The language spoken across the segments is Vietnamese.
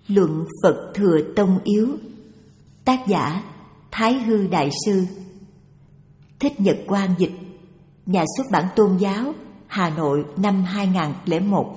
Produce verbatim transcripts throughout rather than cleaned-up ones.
Luận Phật Thừa Tông Yếu. Tác giả Thái Hư Đại Sư. Thích Nhật Quang dịch. Nhà xuất bản Tôn giáo, Hà Nội, năm hai nghìn không trăm lẻ một.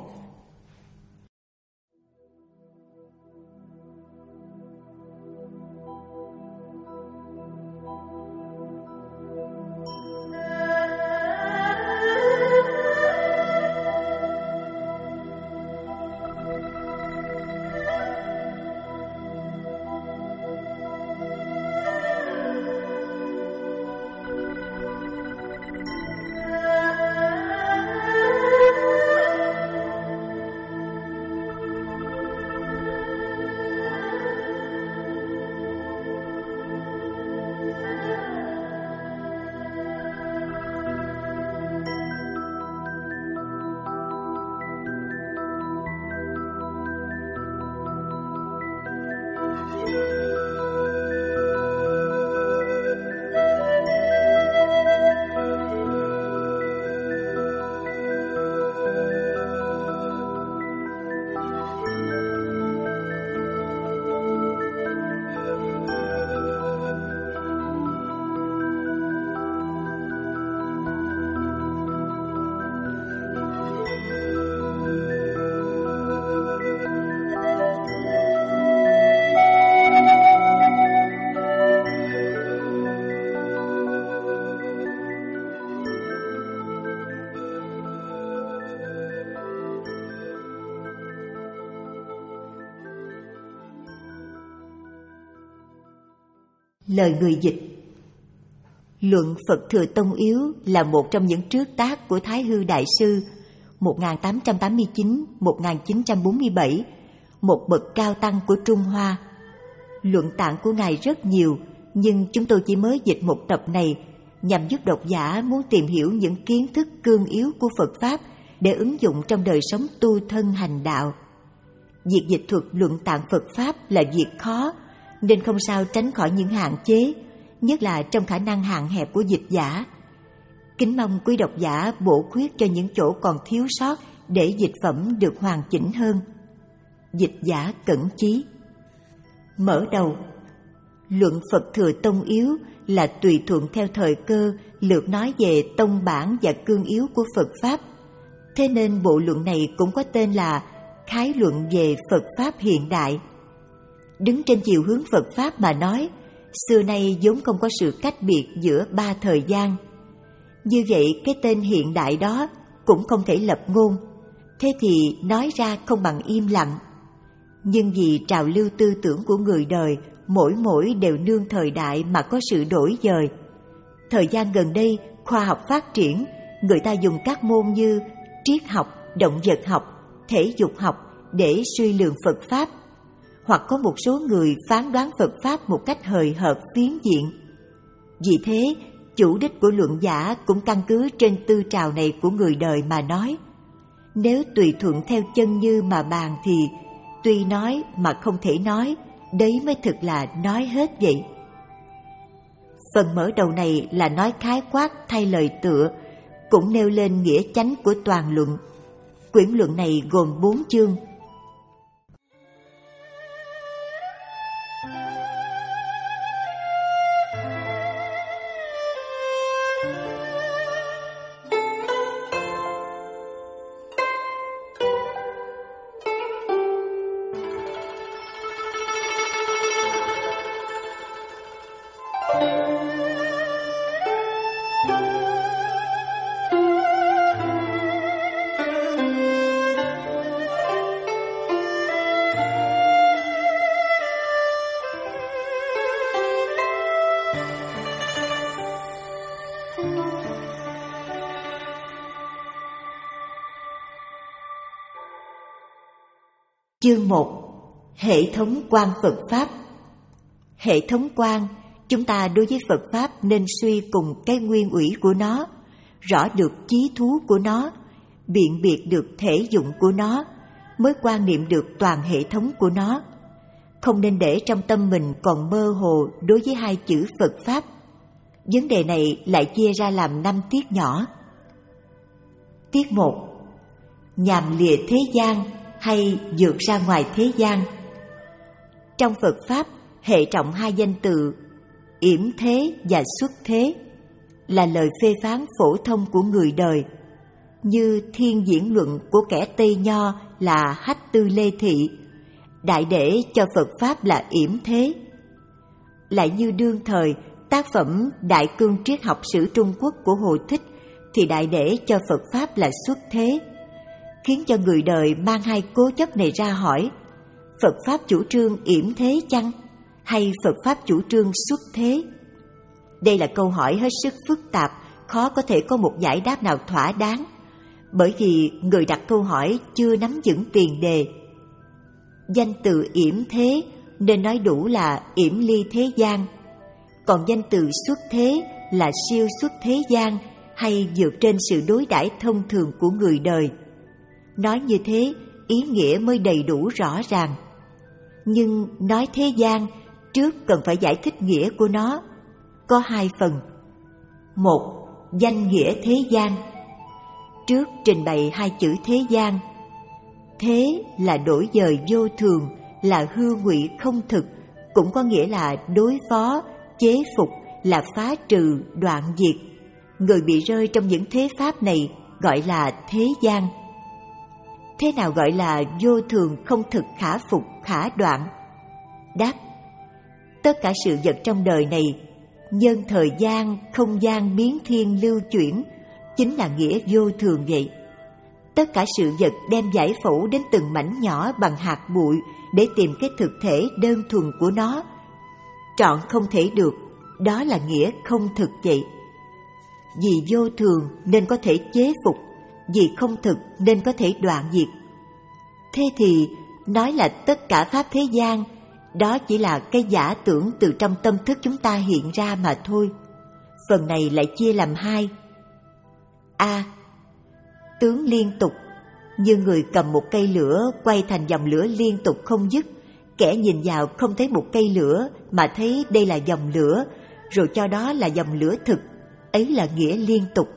Lời người dịch. Luận Phật Thừa Tông Yếu là một trong những trước tác của Thái Hư Đại Sư một nghìn tám trăm tám mươi chín đến một nghìn chín trăm bốn mươi bảy, một bậc cao tăng của Trung Hoa. Luận tạng của Ngài rất nhiều, nhưng chúng tôi chỉ mới dịch một tập này nhằm giúp độc giả muốn tìm hiểu những kiến thức cương yếu của Phật Pháp để ứng dụng trong đời sống tu thân hành đạo. Việc dịch thuật luận tạng Phật Pháp là việc khó, nên không sao tránh khỏi những hạn chế, nhất là trong khả năng hạn hẹp của dịch giả. Kính mong quý độc giả bổ khuyết cho những chỗ còn thiếu sót để dịch phẩm được hoàn chỉnh hơn. Dịch giả cẩn chí. Mở đầu. Luận Phật Thừa Tông Yếu là tùy thuận theo thời cơ lược nói về tông bản và cương yếu của Phật Pháp. Thế nên bộ luận này cũng có tên là Khái luận về Phật Pháp hiện đại. Đứng trên chiều hướng Phật Pháp mà nói, xưa nay vốn không có sự cách biệt giữa ba thời gian. Như vậy cái tên hiện đại đó cũng không thể lập ngôn, thế thì nói ra không bằng im lặng. Nhưng vì trào lưu tư tưởng của người đời mỗi mỗi đều nương thời đại mà có sự đổi dời. Thời gian gần đây khoa học phát triển, người ta dùng các môn như triết học, động vật học, thể dục học để suy lường Phật Pháp. Hoặc có một số người phán đoán Phật Pháp một cách hời hợt phiến diện. Vì thế, chủ đích của luận giả cũng căn cứ trên tư trào này của người đời mà nói. Nếu tùy thuận theo chân như mà bàn thì tuy nói mà không thể nói, đấy mới thực là nói hết vậy. Phần mở đầu này là nói khái quát thay lời tựa, cũng nêu lên nghĩa chánh của toàn luận. Quyển luận này gồm bốn chương. Chương một. Hệ thống quan Phật Pháp. Hệ thống quan, chúng ta đối với Phật Pháp nên suy cùng cái nguyên ủy của nó, rõ được chí thú của nó, biện biệt được thể dụng của nó, mới quan niệm được toàn hệ thống của nó. Không nên để trong tâm mình còn mơ hồ đối với hai chữ Phật Pháp. Vấn đề này lại chia ra làm năm tiết nhỏ. Tiết một. Nhằm lìa thế gian hay vượt ra ngoài thế gian. Trong Phật Pháp, hệ trọng hai danh từ yểm thế và xuất thế là lời phê phán phổ thông của người đời, như thiên diễn luận của kẻ Tây Nho là Hách Tư Lê Thị, đại để cho Phật Pháp là yểm thế. Lại như đương thời, tác phẩm Đại Cương Triết học sử Trung Quốc của Hồ Thích thì đại để cho Phật Pháp là xuất thế, khiến cho người đời mang hai cố chấp này ra hỏi: Phật Pháp chủ trương yểm thế chăng? Hay Phật Pháp chủ trương xuất thế? Đây là câu hỏi hết sức phức tạp, khó có thể có một giải đáp nào thỏa đáng, bởi vì người đặt câu hỏi chưa nắm vững tiền đề. Danh từ yểm thế nên nói đủ là yểm ly thế gian, còn danh từ xuất thế là siêu xuất thế gian hay vượt trên sự đối đãi thông thường của người đời. Nói như thế, ý nghĩa mới đầy đủ rõ ràng. Nhưng nói thế gian, trước cần phải giải thích nghĩa của nó. Có hai phần. Một, danh nghĩa thế gian. Trước trình bày hai chữ thế gian. Thế là đổi dời vô thường, là hư ngụy không thực, cũng có nghĩa là đối phó, chế phục, là phá trừ, đoạn diệt. Người bị rơi trong những thế pháp này gọi là thế gian. Thế nào gọi là vô thường không thực, khả phục, khả đoạn? Đáp: tất cả sự vật trong đời này, nhân thời gian, không gian biến thiên lưu chuyển, chính là nghĩa vô thường vậy. Tất cả sự vật đem giải phẫu đến từng mảnh nhỏ bằng hạt bụi để tìm cái thực thể đơn thuần của nó. Trọn không thể được, đó là nghĩa không thực vậy. Vì vô thường nên có thể chế phục, vì không thực nên có thể đoạn diệt. Thế thì nói là tất cả pháp thế gian, đó chỉ là cái giả tưởng từ trong tâm thức chúng ta hiện ra mà thôi. Phần này lại chia làm hai. A. Tướng liên tục, như người cầm một cây lửa quay thành dòng lửa liên tục không dứt. Kẻ nhìn vào không thấy một cây lửa mà thấy đây là dòng lửa, rồi cho đó là dòng lửa thực, ấy là nghĩa liên tục.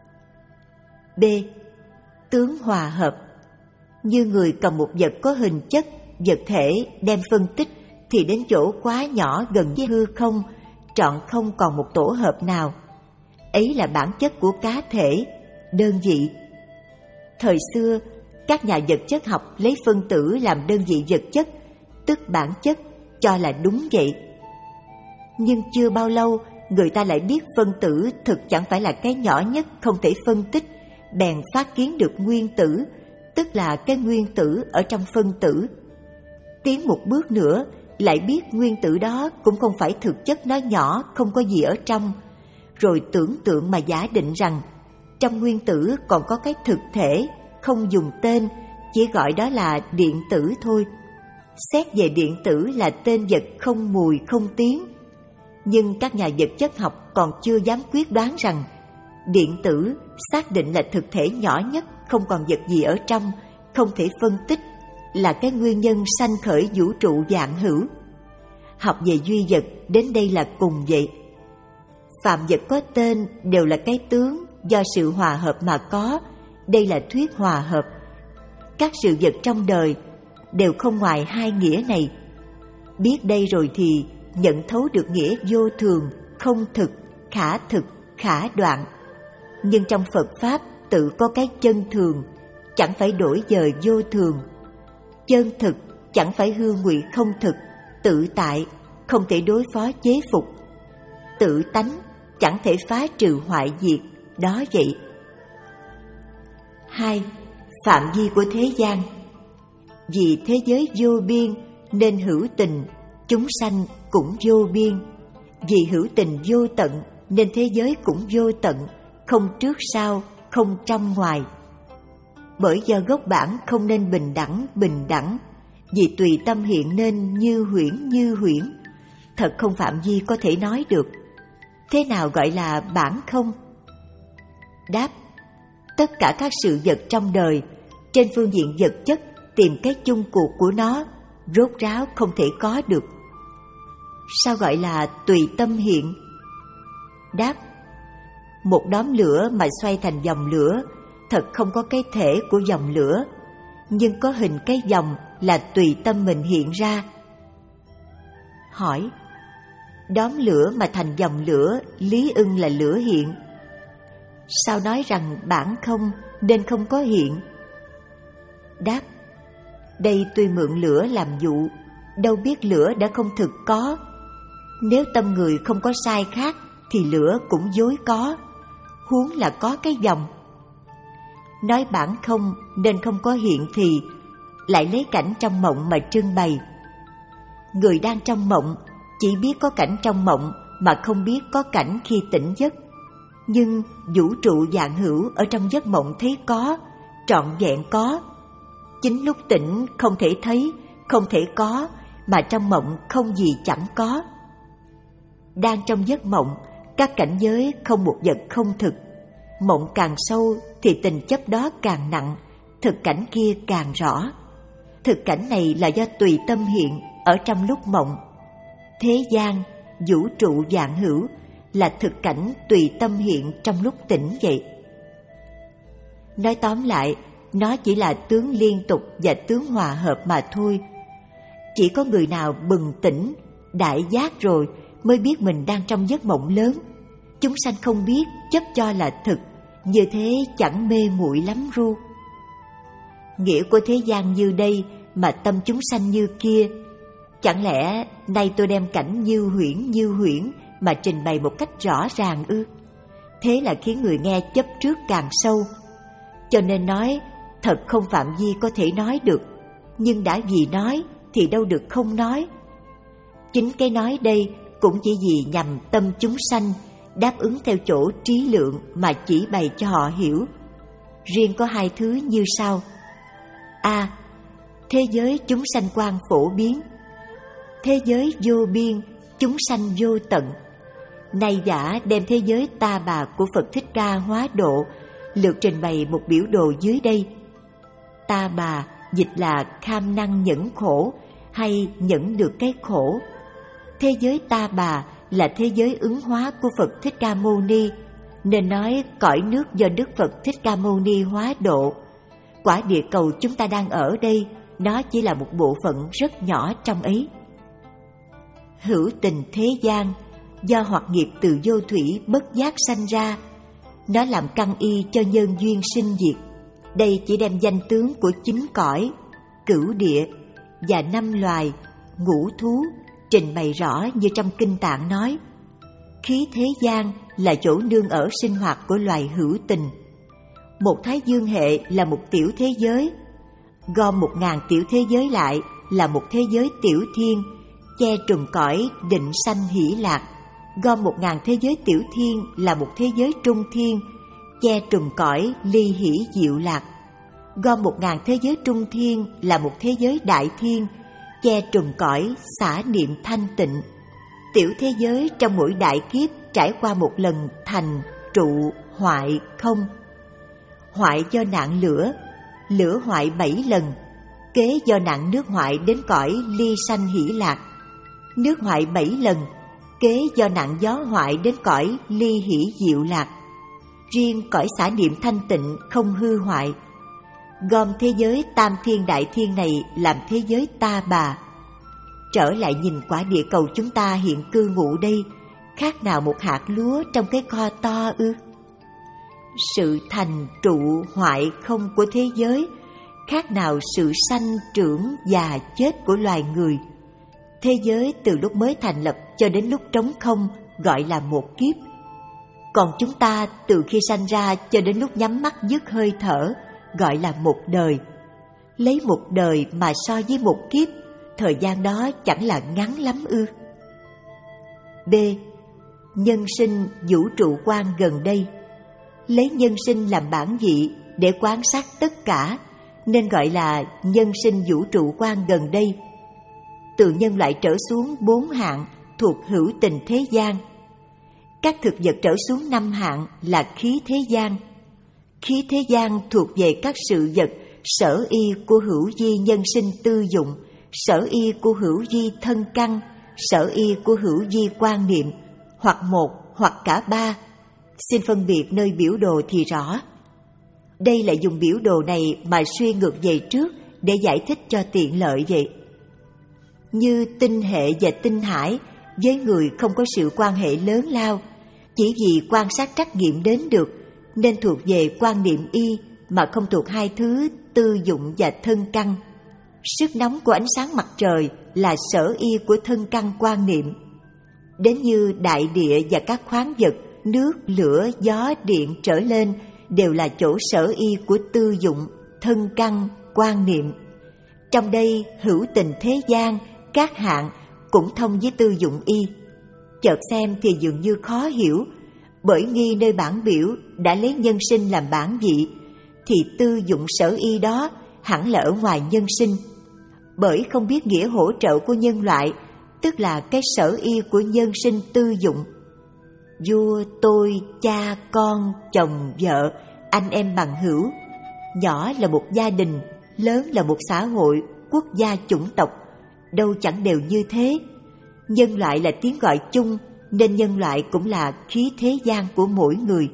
B. Tướng hòa hợp, như người cầm một vật có hình chất, vật thể đem phân tích thì đến chỗ quá nhỏ gần với hư không, trọn không còn một tổ hợp nào. Ấy là bản chất của cá thể, đơn vị. Thời xưa, các nhà vật chất học lấy phân tử làm đơn vị vật chất, tức bản chất, cho là đúng vậy. Nhưng chưa bao lâu, người ta lại biết phân tử thực chẳng phải là cái nhỏ nhất không thể phân tích, bèn phát kiến được nguyên tử, tức là cái nguyên tử ở trong phân tử. Tiến một bước nữa, lại biết nguyên tử đó cũng không phải thực chất nó nhỏ, không có gì ở trong. Rồi tưởng tượng mà giả định rằng trong nguyên tử còn có cái thực thể, không dùng tên, chỉ gọi đó là điện tử thôi. Xét về điện tử là tên vật không mùi không tiếng. Nhưng các nhà vật chất học còn chưa dám quyết đoán rằng điện tử xác định là thực thể nhỏ nhất, không còn vật gì ở trong, không thể phân tích, là cái nguyên nhân sanh khởi vũ trụ vạn hữu. Học về duy vật đến đây là cùng vậy. Phạm vật có tên đều là cái tướng do sự hòa hợp mà có, đây là thuyết hòa hợp. Các sự vật trong đời đều không ngoài hai nghĩa này. Biết đây rồi thì nhận thấu được nghĩa vô thường, không thực, khả thực, khả đoạn. Nhưng trong Phật Pháp tự có cái chân thường, chẳng phải đổi dời vô thường. Chân thực chẳng phải hư ngụy không thực, tự tại, không thể đối phó chế phục. Tự tánh chẳng thể phá trừ hoại diệt, đó vậy. Hai. Phạm vi của thế gian. Vì thế giới vô biên nên hữu tình, chúng sanh cũng vô biên. Vì hữu tình vô tận nên thế giới cũng vô tận, không trước sau, không trong ngoài. Bởi do gốc bản không nên bình đẳng bình đẳng, vì tùy tâm hiện nên như huyễn như huyễn, thật không phạm vi có thể nói được. Thế nào gọi là bản không? Đáp: tất cả các sự vật trong đời, trên phương diện vật chất tìm cái chung cuộc của nó, rốt ráo không thể có được. Sao gọi là tùy tâm hiện? Đáp: một đốm lửa mà xoay thành dòng lửa, thật không có cái thể của dòng lửa, nhưng có hình cái dòng là tùy tâm mình hiện ra. hỏi: đóm lửa mà thành dòng lửa, lý ưng là lửa hiện. Sao nói rằng bản không nên không có hiện? Đáp: đây tuy mượn lửa làm dụ, đâu biết lửa đã không thực có. Nếu tâm người không có sai khác thì lửa cũng dối có, huống là có cái dòng. Nói bản không nên không có hiện thì lại lấy cảnh trong mộng mà trưng bày. Người đang trong mộng chỉ biết có cảnh trong mộng mà không biết có cảnh khi tỉnh giấc. Nhưng vũ trụ vạn hữu ở trong giấc mộng thấy có, trọn vẹn có. Chính lúc tỉnh không thể thấy, không thể có, mà trong mộng không gì chẳng có. Đang trong giấc mộng, các cảnh giới không một vật không thực. Mộng càng sâu thì tình chấp đó càng nặng, thực cảnh kia càng rõ. Thực cảnh này là do tùy tâm hiện ở trong lúc mộng. Thế gian, vũ trụ vạn hữu là thực cảnh tùy tâm hiện trong lúc tỉnh vậy. Nói tóm lại, nó chỉ là tướng liên tục và tướng hòa hợp mà thôi. Chỉ có người nào bừng tỉnh, đại giác rồi mới biết mình đang trong giấc mộng lớn. Chúng sanh không biết, chấp cho là thực, như thế chẳng mê muội lắm ru. Nghĩa của thế gian như đây mà tâm chúng sanh như kia. Chẳng lẽ nay tôi đem cảnh như huyễn như huyễn mà trình bày một cách rõ ràng ư? Thế là khiến người nghe chấp trước càng sâu. Cho nên nói thật không phạm vi có thể nói được, nhưng đã vì nói thì đâu được không nói. Chính cái nói đây cũng chỉ vì nhằm tâm chúng sanh, đáp ứng theo chỗ trí lượng mà chỉ bày cho họ hiểu. Riêng có hai thứ như sau: A. Thế giới chúng sanh quan phổ biến. Thế giới vô biên, chúng sanh vô tận. Nay giả đem thế giới ta bà của Phật Thích Ca hóa độ lược trình bày một biểu đồ dưới đây. Ta bà dịch là kham năng nhẫn khổ hay nhẫn được cái khổ. Thế giới ta bà là thế giới ứng hóa của Phật Thích Ca Mâu Ni, nên nói cõi nước do Đức Phật Thích Ca Mâu Ni hóa độ. Quả địa cầu chúng ta đang ở đây, nó chỉ là một bộ phận rất nhỏ trong ấy. Hữu tình thế gian, do hoặc nghiệp từ vô thủy bất giác sanh ra, nó làm căn y cho nhân duyên sinh diệt. Đây chỉ đem danh tướng của chín cõi, cửu địa và năm loài, ngũ thú trình bày rõ như trong Kinh Tạng nói. Khí thế gian là chỗ nương ở sinh hoạt của loài hữu tình. Một thái dương hệ là một tiểu thế giới, gom một ngàn tiểu thế giới lại là một thế giới tiểu thiên, che trùm cõi định sanh hỷ lạc. Gom một ngàn thế giới tiểu thiên là một thế giới trung thiên, che trùm cõi ly hỷ diệu lạc. Gom một ngàn thế giới trung thiên là một thế giới đại thiên, che trùm cõi xả niệm thanh tịnh. Tiểu thế giới trong mỗi đại kiếp trải qua một lần thành, trụ, hoại, không. Hoại do nạn lửa, lửa hoại bảy lần, kế do nạn nước hoại đến cõi ly sanh hỷ lạc. Nước hoại bảy lần, kế do nạn gió hoại đến cõi ly hỷ diệu lạc. Riêng cõi xả niệm thanh tịnh không hư hoại. Gom thế giới tam thiên đại thiên này làm thế giới ta bà. Trở lại nhìn quả địa cầu chúng ta hiện cư ngụ đây, khác nào một hạt lúa trong cái kho to ư? Sự thành trụ hoại không của thế giới khác nào sự sanh trưởng già chết của loài người. Thế giới từ lúc mới thành lập cho đến lúc trống không gọi là một kiếp. Còn chúng ta từ khi sanh ra cho đến lúc nhắm mắt dứt hơi thở gọi là một đời. Lấy một đời mà so với một kiếp, thời gian đó chẳng là ngắn lắm ư? B. Nhân sinh vũ trụ quan gần đây. Lấy nhân sinh làm bản vị để quan sát tất cả, nên gọi là nhân sinh vũ trụ quan gần đây. Từ nhân loại trở xuống bốn hạng thuộc hữu tình thế gian. Các thực vật trở xuống năm hạng là khí thế gian. Khí thế gian thuộc về các sự vật sở y của hữu vi nhân sinh tư dụng, sở y của hữu vi thân căn, sở y của hữu vi quan niệm, hoặc một hoặc cả ba. Xin phân biệt nơi biểu đồ thì rõ. Đây là dùng biểu đồ này mà suy ngược về trước để giải thích cho tiện lợi vậy. như tinh hệ và tinh hải, với người không có sự quan hệ lớn lao, chỉ vì quan sát trắc nghiệm đến được, nên thuộc về quan niệm y mà không thuộc hai thứ tư dụng và thân căn. Sức nóng của ánh sáng mặt trời là sở y của thân căn quan niệm. Đến như đại địa và các khoáng vật, nước, lửa, gió, điện trở lên đều là chỗ sở y của tư dụng, thân căn, quan niệm. Trong đây hữu tình thế gian, các hạng cũng thông với tư dụng y. Chợt xem thì dường như khó hiểu, bởi nghi nơi bản biểu đã lấy nhân sinh làm bản vị, thì tư dụng sở y đó hẳn là ở ngoài nhân sinh. Bởi không biết nghĩa hỗ trợ của nhân loại, tức là cái sở y của nhân sinh tư dụng. Vua, tôi, cha, con, chồng, vợ, anh em bằng hữu, nhỏ là một gia đình, lớn là một xã hội, quốc gia, chủng tộc, đâu chẳng đều như thế. Nhân loại là tiếng gọi chung, nên nhân loại cũng là khí thế gian của mỗi người.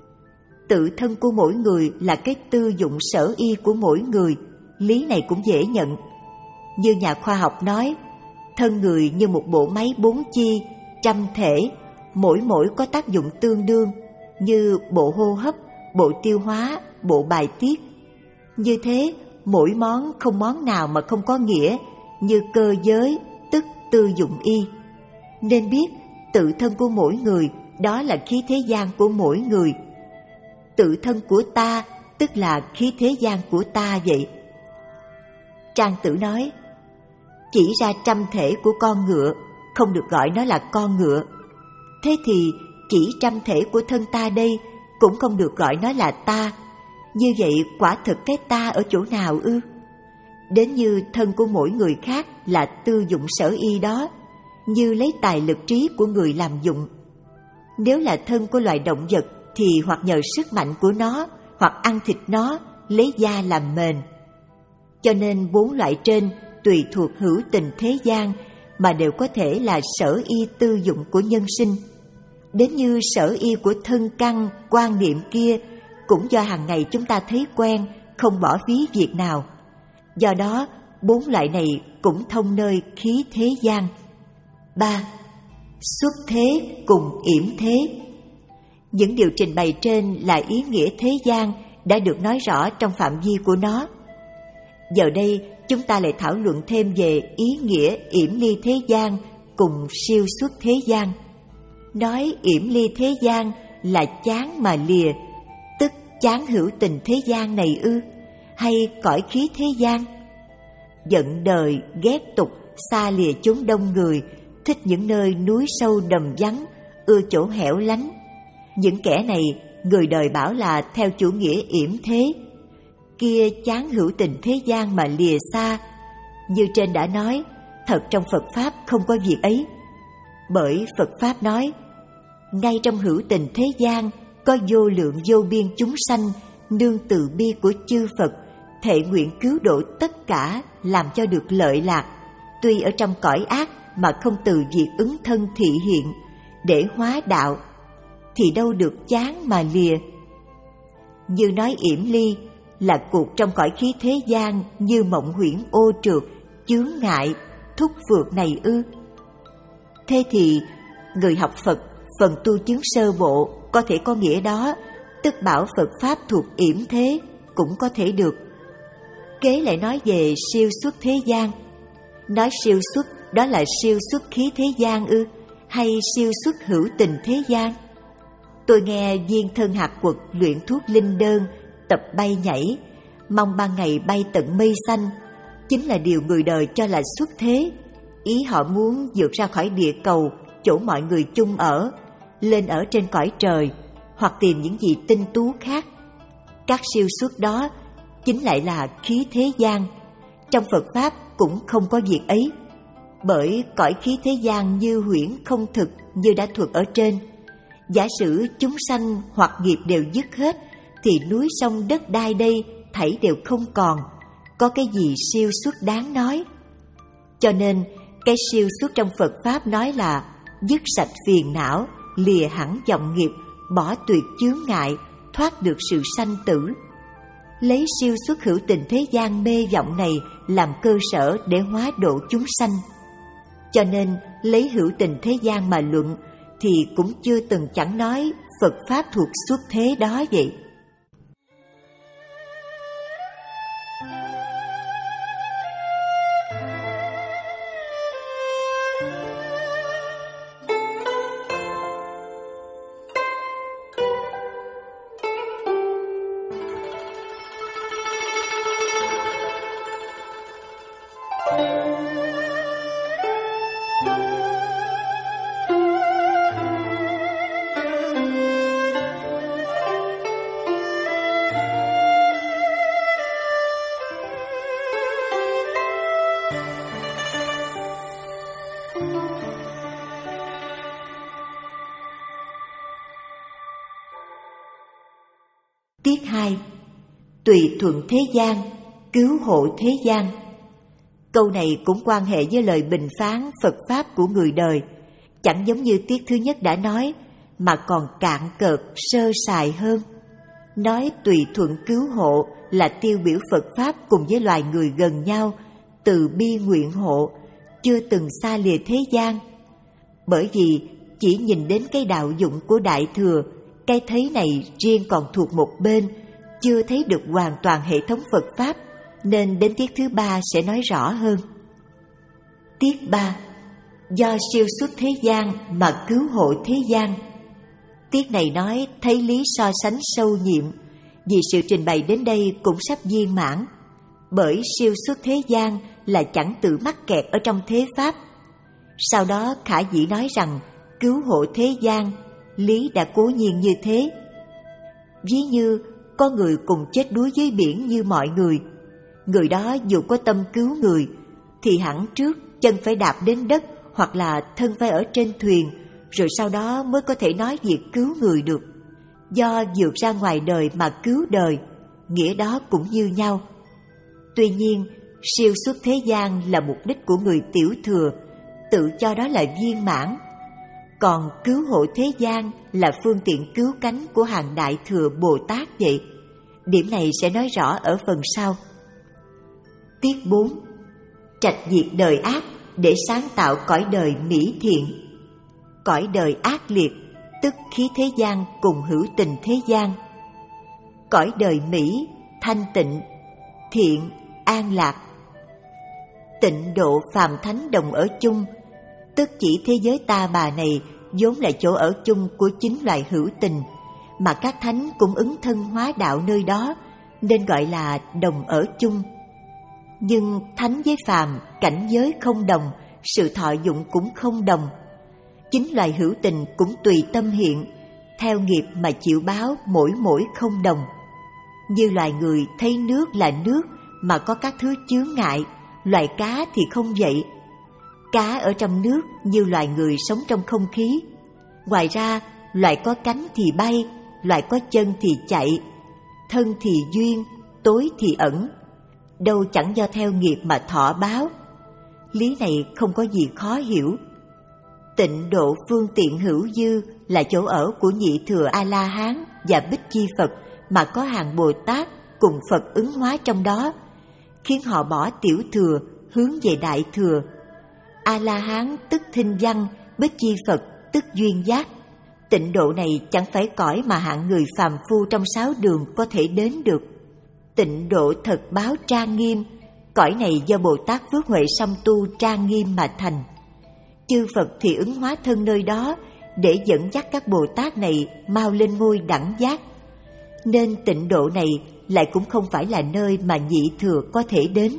Tự thân của mỗi người là cái tư dụng sở y của mỗi người, lý này cũng dễ nhận. Như nhà khoa học nói, thân người như một bộ máy bốn chi, trăm thể, mỗi mỗi có tác dụng tương đương, như bộ hô hấp, bộ tiêu hóa, bộ bài tiết. Như thế, mỗi món không món nào mà không có nghĩa, như cơ giới, tức tư dụng y. Nên biết, tự thân của mỗi người, đó là khí thế gian của mỗi người. Tự thân của ta, tức là khí thế gian của ta vậy. Trang Tử nói, chỉ ra trăm thể của con ngựa, không được gọi nó là con ngựa. Thế thì chỉ trăm thể của thân ta đây, cũng không được gọi nó là ta. Như vậy quả thực cái ta ở chỗ nào ư? Đến như thân của mỗi người khác là tư dụng sở y đó, như lấy tài lực trí của người làm dụng. Nếu là thân của loài động vật thì hoặc nhờ sức mạnh của nó, hoặc ăn thịt nó, lấy da làm mền. Cho nên bốn loại trên tùy thuộc hữu tình thế gian mà đều có thể là sở y tư dụng của nhân sinh. Đến như sở y của thân căn, quan niệm kia cũng do hàng ngày chúng ta thấy quen, không bỏ phí việc nào. Do đó, bốn loại này cũng thông nơi khí thế gian. Ba. Xuất thế cùng yểm thế. Những điều trình bày trên là ý nghĩa thế gian đã được nói rõ trong phạm vi của nó. Giờ đây, chúng ta lại thảo luận thêm về ý nghĩa yểm ly thế gian cùng siêu xuất thế gian. Nói yểm ly thế gian là chán mà lìa, tức chán hữu tình thế gian này ư, hay cõi khí thế gian? Giận đời, ghét tục, xa lìa chốn đông người, thích những nơi núi sâu đầm vắng, ưa chỗ hẻo lánh. Những kẻ này, người đời bảo là theo chủ nghĩa yểm thế. Kia chán hữu tình thế gian mà lìa xa. Như trên đã nói, thật trong Phật Pháp không có việc ấy. Bởi Phật Pháp nói, ngay trong hữu tình thế gian có vô lượng vô biên chúng sanh, nương từ bi của chư Phật, thệ nguyện cứu độ tất cả, làm cho được lợi lạc. Tuy ở trong cõi ác mà không từ việc ứng thân thị hiện, để hóa đạo, thì đâu được chán mà lìa. Như nói yểm ly là cuộc trong cõi khí thế gian như mộng huyễn ô trượt, chướng ngại, thúc vượt này ư? Thế thì người học Phật phần tu chứng sơ bộ có thể có nghĩa đó, tức bảo Phật Pháp thuộc yểm thế cũng có thể được. Kế lại nói về siêu xuất thế gian. Nói siêu xuất đó là siêu xuất khí thế gian ư, hay siêu xuất hữu tình thế gian? Tôi nghe viên thân hạt quật luyện thuốc linh đơn, tập bay nhảy, mong ban ngày bay tận mây xanh, chính là điều người đời cho là xuất thế. Ý họ muốn vượt ra khỏi địa cầu, chỗ mọi người chung ở, lên ở trên cõi trời, hoặc tìm những gì tinh tú khác. Các siêu xuất đó chính lại là khí thế gian. Trong Phật Pháp cũng không có việc ấy, bởi cõi khí thế gian như huyễn không thực như đã thuật ở trên. Giả sử chúng sanh hoặc nghiệp đều dứt hết, thì núi sông đất đai đây thảy đều không còn, có cái gì siêu xuất đáng nói. Cho nên cái siêu xuất trong Phật Pháp nói là dứt sạch phiền não, lìa hẳn vọng nghiệp, bỏ tuyệt chướng ngại, thoát được sự sanh tử. Lấy siêu xuất hữu tình thế gian mê vọng này làm cơ sở để hóa độ chúng sanh. Cho nên lấy hữu tình thế gian mà luận thì cũng chưa từng chẳng nói Phật Pháp thuộc xuất thế đó vậy. Tiết hai. Tùy thuận thế gian, cứu hộ thế gian. Câu này cũng quan hệ với lời bình phán Phật Pháp của người đời, chẳng giống như tiết thứ nhất đã nói, mà còn cạn cợt, sơ sài hơn. Nói tùy thuận cứu hộ là tiêu biểu Phật Pháp cùng với loài người gần nhau, từ bi nguyện hộ, chưa từng xa lìa thế gian. Bởi vì chỉ nhìn đến cái đạo dụng của Đại Thừa, cái thấy này riêng còn thuộc một bên, chưa thấy được hoàn toàn hệ thống Phật Pháp, nên đến tiết thứ ba sẽ nói rõ hơn. Tiết ba. Do siêu xuất thế gian mà cứu hộ thế gian. Tiết này nói thấy lý so sánh sâu nhiệm, vì sự trình bày đến đây cũng sắp viên mãn. Bởi siêu xuất thế gian là chẳng tự mắc kẹt ở trong thế Pháp. Sau đó khả dĩ nói rằng cứu hộ thế gian, lý đã cố nhiên như thế. Ví như có người cùng chết đuối dưới biển như mọi người, người đó dù có tâm cứu người thì hẳn trước chân phải đạp đến đất hoặc là thân phải ở trên thuyền, rồi sau đó mới có thể nói việc cứu người được. Do vượt ra ngoài đời mà cứu đời, nghĩa đó cũng như nhau. Tuy nhiên, siêu xuất thế gian là mục đích của người tiểu thừa, tự cho đó là viên mãn. Còn cứu hộ thế gian là phương tiện cứu cánh của hàng Đại Thừa Bồ Tát vậy. Điểm này sẽ nói rõ ở phần sau. Tiết bốn. Trạch diệt đời ác để sáng tạo cõi đời mỹ thiện. Cõi đời ác liệt, tức khí thế gian cùng hữu tình thế gian. Cõi đời mỹ, thanh tịnh, thiện, an lạc. Tịnh độ phàm thánh đồng ở chung, tức chỉ thế giới ta bà này vốn là chỗ ở chung của chính loài hữu tình, mà các thánh cũng ứng thân hóa đạo nơi đó, nên gọi là đồng ở chung. Nhưng thánh với phàm, cảnh giới không đồng, sự thọ dụng cũng không đồng. Chính loài hữu tình cũng tùy tâm hiện, theo nghiệp mà chịu báo mỗi mỗi không đồng. Như loài người thấy nước là nước mà có các thứ chướng ngại, loài cá thì không vậy. Cá ở trong nước như loài người sống trong không khí. Ngoài ra, loài có cánh thì bay, loài có chân thì chạy, thân thì duyên, tối thì ẩn. Đâu chẳng do theo nghiệp mà thọ báo. Lý này không có gì khó hiểu. Tịnh độ phương tiện hữu dư là chỗ ở của nhị thừa A-la-hán và Bích Chi Phật mà có hàng Bồ Tát cùng Phật ứng hóa trong đó, khiến họ bỏ tiểu thừa hướng về đại thừa. A-la-hán tức thinh văn, Bích Chi Phật tức duyên giác. Tịnh độ này chẳng phải cõi mà hạng người phàm phu trong sáu đường có thể đến được. Tịnh độ thật báo trang nghiêm, cõi này do Bồ Tát phước huệ song tu trang nghiêm mà thành. Chư Phật thì ứng hóa thân nơi đó để dẫn dắt các Bồ Tát này mau lên ngôi đẳng giác. Nên tịnh độ này lại cũng không phải là nơi mà nhị thừa có thể đến.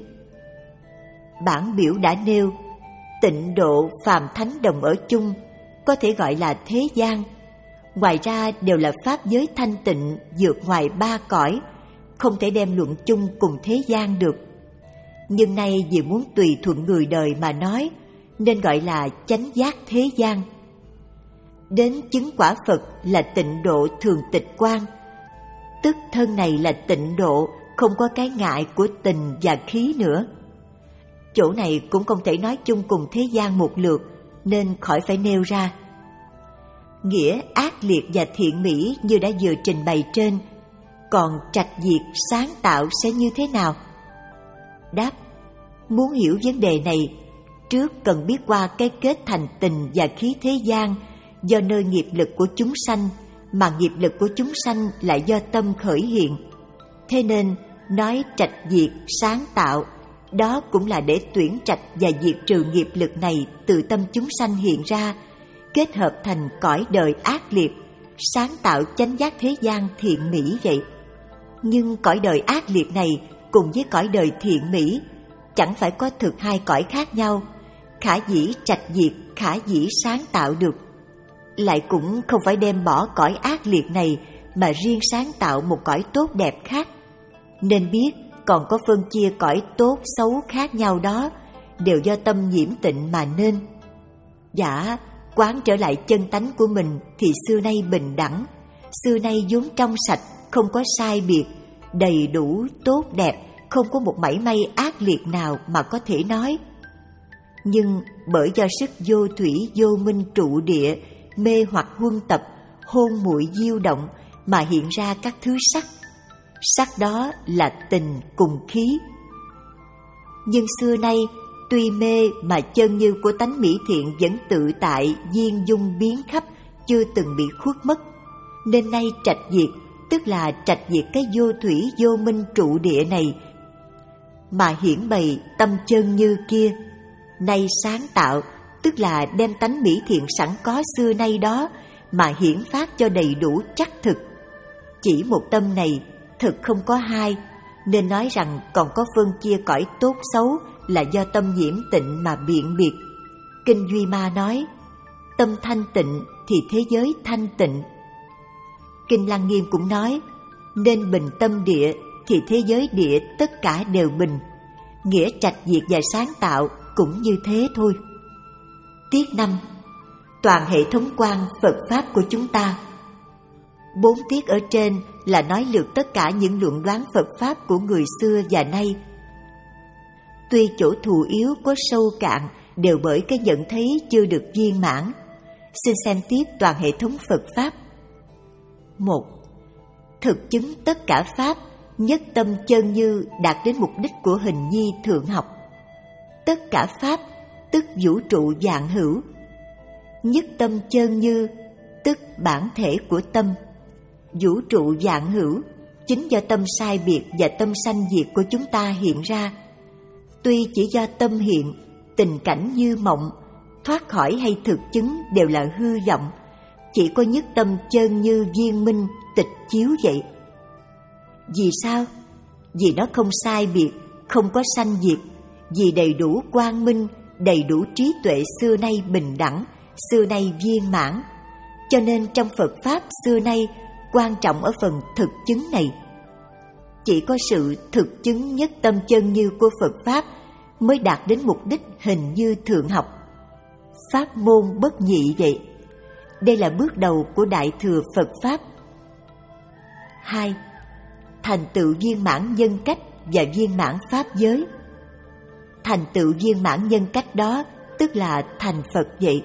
Bản biểu đã nêu, tịnh độ phàm thánh đồng ở chung, có thể gọi là thế gian. Ngoài ra đều là pháp giới thanh tịnh vượt ngoài ba cõi, không thể đem luận chung cùng thế gian được. Nhưng nay vì muốn tùy thuận người đời mà nói, nên gọi là chánh giác thế gian. Đến chứng quả Phật là tịnh độ thường tịch quan, tức thân này là tịnh độ, không có cái ngại của tình và khí nữa. Chỗ này cũng không thể nói chung cùng thế gian một lượt, nên khỏi phải nêu ra. Nghĩa ác liệt và thiện mỹ như đã vừa trình bày trên, còn trạch diệt sáng tạo sẽ như thế nào? Đáp, muốn hiểu vấn đề này, trước cần biết qua cái kết thành tình và khí thế gian do nơi nghiệp lực của chúng sanh, mà nghiệp lực của chúng sanh lại do tâm khởi hiện. Thế nên nói trạch diệt sáng tạo, đó cũng là để tuyển trạch và diệt trừ nghiệp lực này từ tâm chúng sanh hiện ra, kết hợp thành cõi đời ác liệt, sáng tạo chánh giác thế gian thiện mỹ vậy. Nhưng cõi đời ác liệt này cùng với cõi đời thiện mỹ chẳng phải có thực hai cõi khác nhau, khả dĩ trạch diệt, khả dĩ sáng tạo được. Lại cũng không phải đem bỏ cõi ác liệt này mà riêng sáng tạo một cõi tốt đẹp khác. Nên biết còn có phân chia cõi tốt xấu khác nhau đó, đều do tâm nhiễm tịnh mà nên. Giả quán trở lại chân tánh của mình thì xưa nay bình đẳng, xưa nay vốn trong sạch, không có sai biệt, đầy đủ tốt đẹp, không có một mảy may ác liệt nào mà có thể nói. Nhưng bởi do sức vô thủy vô minh trụ địa, mê hoặc huân tập, hôn muội diêu động mà hiện ra các thứ sắc. Sắc đó là tình cùng khí. Nhưng xưa nay tuy mê mà chân như của tánh mỹ thiện vẫn tự tại viên dung biến khắp, chưa từng bị khuất mất. Nên nay trạch diệt, tức là trạch diệt cái vô thủy vô minh trụ địa này, mà hiển bày tâm chân như kia. Nay sáng tạo, tức là đem tánh mỹ thiện sẵn có xưa nay đó mà hiển phát cho đầy đủ chắc thực. Chỉ một tâm này thực không có hai, nên nói rằng còn có phân chia cõi tốt xấu là do tâm nhiễm tịnh mà biện biệt. Kinh Duy Ma nói, tâm thanh tịnh thì thế giới thanh tịnh. Kinh Lăng Nghiêm cũng nói, nên bình tâm địa thì thế giới địa tất cả đều bình. Nghĩa trạch diệt và sáng tạo cũng như thế thôi. Tiết năm. Toàn hệ thống quan Phật Pháp của chúng ta. Bốn tiết ở trên là nói lược tất cả những luận đoán Phật Pháp của người xưa và nay. Tuy chỗ thù yếu có sâu cạn đều bởi cái nhận thấy chưa được viên mãn. Xin xem tiếp toàn hệ thống Phật Pháp. Một. Thực chứng tất cả Pháp, nhất tâm chân như đạt đến mục đích của hình nhi thượng học. Tất cả Pháp, tức vũ trụ vạn hữu. Nhất tâm chân như, tức bản thể của tâm. Vũ trụ vạn hữu, chính do tâm sai biệt và tâm sanh diệt của chúng ta hiện ra. Tuy chỉ do tâm hiện, tình cảnh như mộng, thoát khỏi hay thực chứng đều là hư vọng, chỉ có nhất tâm chân như viên minh tịch chiếu vậy. Vì sao? Vì nó không sai biệt, không có sanh diệt, vì đầy đủ quang minh, đầy đủ trí tuệ xưa nay bình đẳng, xưa nay viên mãn. Cho nên trong Phật Pháp xưa nay quan trọng ở phần thực chứng này. Chỉ có sự thực chứng nhất tâm chân như của Phật Pháp mới đạt đến mục đích hình như thượng học. Pháp môn bất nhị vậy. Đây là bước đầu của Đại Thừa Phật Pháp. Hai. Thành tựu viên mãn nhân cách và viên mãn Pháp giới. Thành tựu viên mãn nhân cách đó tức là thành Phật vậy.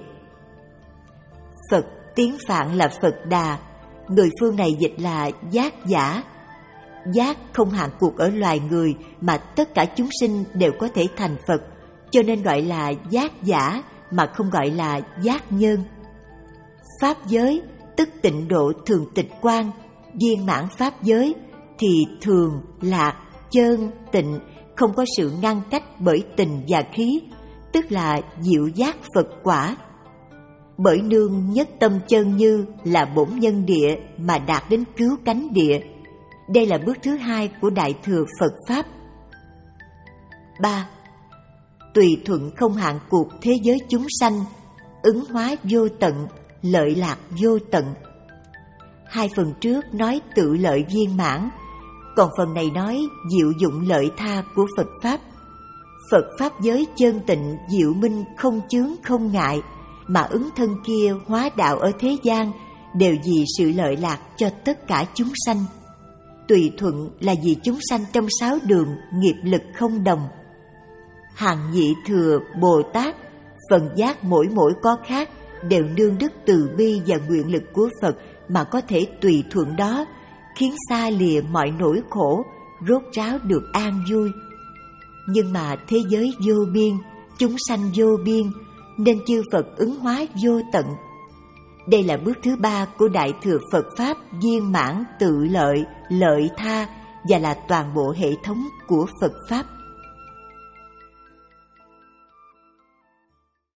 Phật tiếng Phạn là Phật Đà, người phương này dịch là giác giả. Giác không hạn cuộc ở loài người mà tất cả chúng sinh đều có thể thành Phật, cho nên gọi là giác giả mà không gọi là giác nhân. Pháp giới tức tịnh độ thường tịch quan, viên mãn Pháp giới thì thường, lạc, chân, tịnh, không có sự ngăn cách bởi tình và khí, tức là diệu giác Phật quả. Bởi nương nhất tâm chân như là bổn nhân địa mà đạt đến cứu cánh địa. Đây là bước thứ hai của Đại Thừa Phật Pháp. Ba. Tùy thuận không hạn cuộc thế giới chúng sanh, ứng hóa vô tận, lợi lạc vô tận. Hai phần trước nói tự lợi viên mãn, còn phần này nói diệu dụng lợi tha của Phật Pháp. Phật Pháp giới chân tịnh diệu minh không chướng không ngại, mà ứng thân kia hóa đạo ở thế gian đều vì sự lợi lạc cho tất cả chúng sanh. Tùy thuận là vì chúng sanh trong sáu đường nghiệp lực không đồng. Hàng nhị thừa Bồ Tát, phần giác mỗi mỗi có khác, đều nương đức từ bi và nguyện lực của Phật mà có thể tùy thuận đó, khiến xa lìa mọi nỗi khổ, rốt ráo được an vui. Nhưng mà thế giới vô biên, chúng sanh vô biên, nên chư Phật ứng hóa vô tận. Đây là bước thứ ba của Đại Thừa Phật Pháp viên mãn tự lợi, lợi tha và là toàn bộ hệ thống của Phật Pháp.